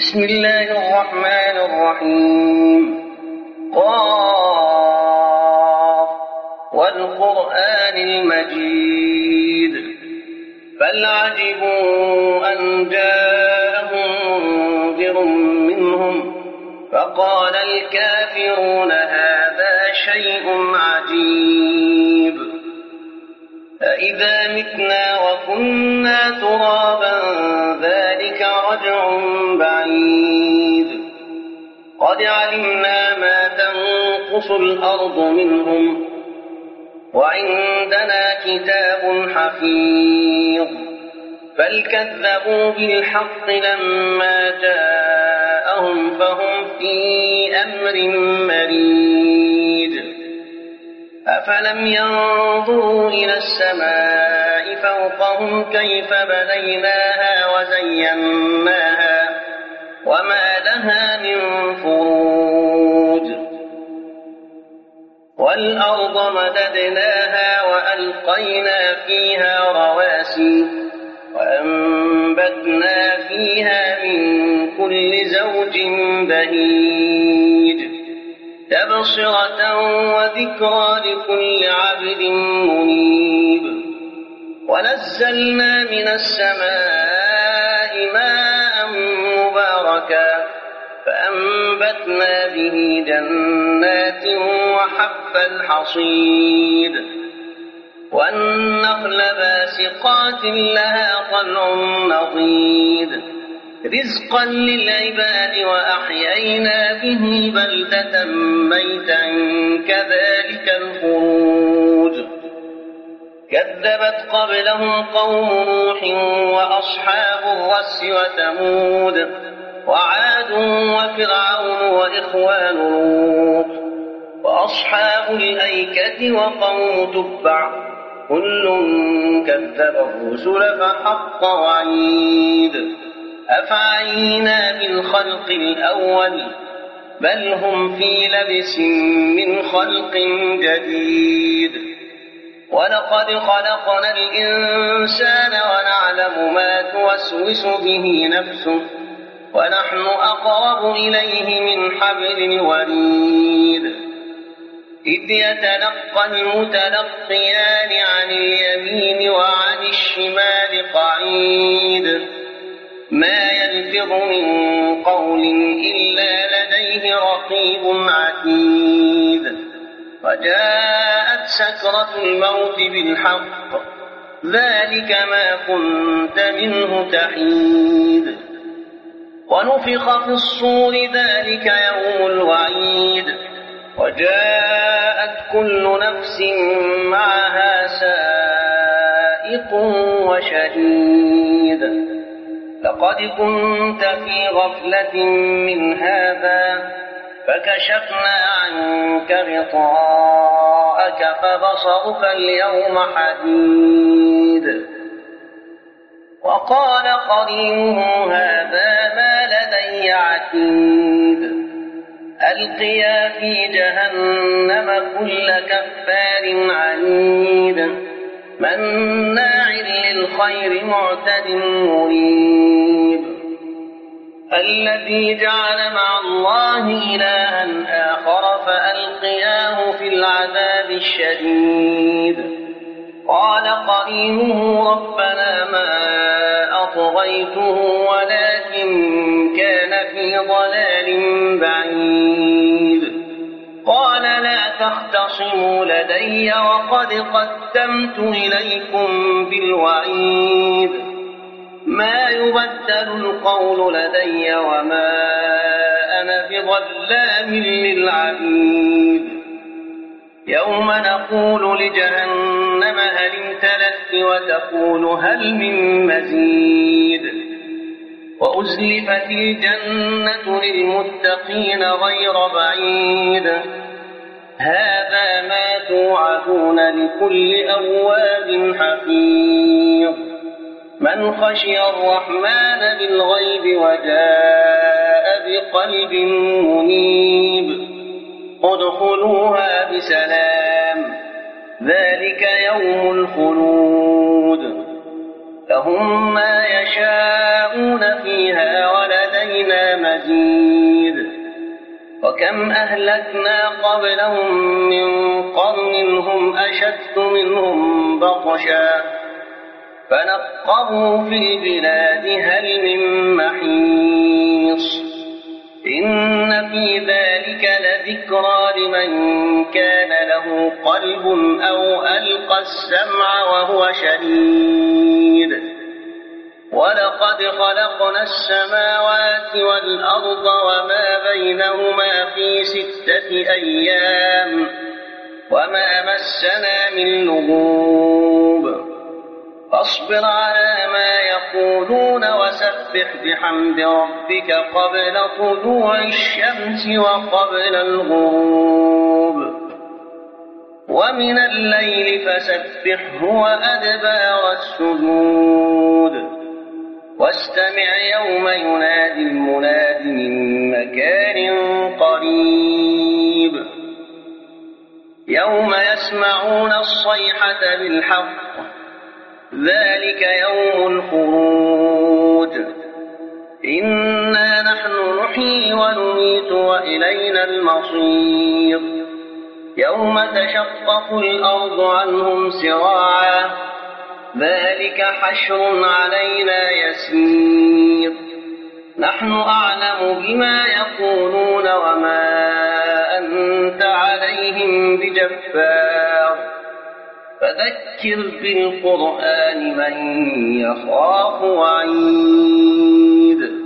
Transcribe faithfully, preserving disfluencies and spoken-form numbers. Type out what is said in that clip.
بسم الله الرحمن الرحيم. قاف والقرآن المجيد. بل عجبوا أن جاءهم منذر منهم فقال الكافرون هذا شيء عجيب. أإذا متنا وكنا ترابا ذلك رجع بعيد. قد علمنا ما تنقص الأرض منهم وعندنا كتاب حفيظ. بل كذبوا بالحق لما جاءهم فهم في أمر مريج. أفلم ينظروا إلى السماء فوقهم كيف بنيناها وزيناها وما لها من فروج. والأرض مددناها وألقينا فيها رواسي وأنبتنا فيها من كل زوج بهيج تبصرة وذكرى لكل عبد منيب. ونزلنا من السماء ماء مباركا فأنبتنا به جنات وحب الحصيد والنخل باسقات لها طلع نضيد رزقا للعباد وأحيينا به بلدة ميتا كذلك الخروج. كذبت قبلهم قوم نوح وأصحاب الرس وثمود وعاد وفرعون وإخوان لوط وأصحاب الأيكة وقوم تبع كل كذب الرسل فحق وعيد. أفعينا بالخلق الأول بل هم في لبس من خلق جديد. ولقد خلقنا الإنسان ونعلم ما توسوس به نفسه ونحن أقرب إليه من حبل الوريد. إذ يتلقى المتلقيان عن اليمين وعن الشمال قعيد ما يلفظ من قول إلا لديه رقيب عتيد. وجاءت سكرة الموت بالحق ذلك ما كنت منه تحيد. ونفخ في الصور ذلك يوم الوعيد. وجاءت كل نفس معها سائق وشهيد. لقد كنت في غفلة من هذا فكشفنا عنك غطاءك فبصرك اليوم حديد. وقال قرينه هذا ما لدي عتيد. ألقيا في جهنم كل كفار عنيد مناع للخير معتد مريب. الذي جعل مع الله إلها آخر فألقياه في العذاب الشديد. قال قرينه ربنا ما أطغيته ولكن كان في ضلال بعيد. قال لا تختصموا لدي وقد قدمت إليكم بالوعيد. ما يبدل القول لدي وما أنا بظلام للعبيد. يوم نقول لجهنم هل امتلأت وتقول هل من مزيد. وأزلفت الجنة للمتقين غير بعيد. هذا ما توعدون لكل أواب حفيظ. من خشي الرحمن بالغيب وجاء بقلب منيب ادخلوها بسلام ذلك يوم الخلود. لهم ما يشاءون فيها ولدينا لدينا مزيد وكم أهلكنا قبلهم من قرن هم أشد منهم بطشا فنقبوا في البلاد هل من محيص إن في ذلك لذكرى لمن كان له قلب أو ألقى السمع وهو شهيد ولقد خلقنا السماوات والأرض وما بينهما في ستة أيام وما مسنا من لغوب فاصبر على ما يقولون وسبح بحمد ربك قبل طلوع الشمس وقبل الغروب ومن الليل فسبحه وأدبار السجود واستمع يوم ينادي المناد من مكان قريب يوم يسمعون الصيحة بالحق ذلك يوم الخروج إنا نحن نحيي ونميت وإلينا المصير يوم تشقق الأرض عنهم سراعا ذلك حشر علينا يسير نحن أعلم بما يقولون وما أنت عليهم بجبار فذكر بالقرآن من يخاف وعيد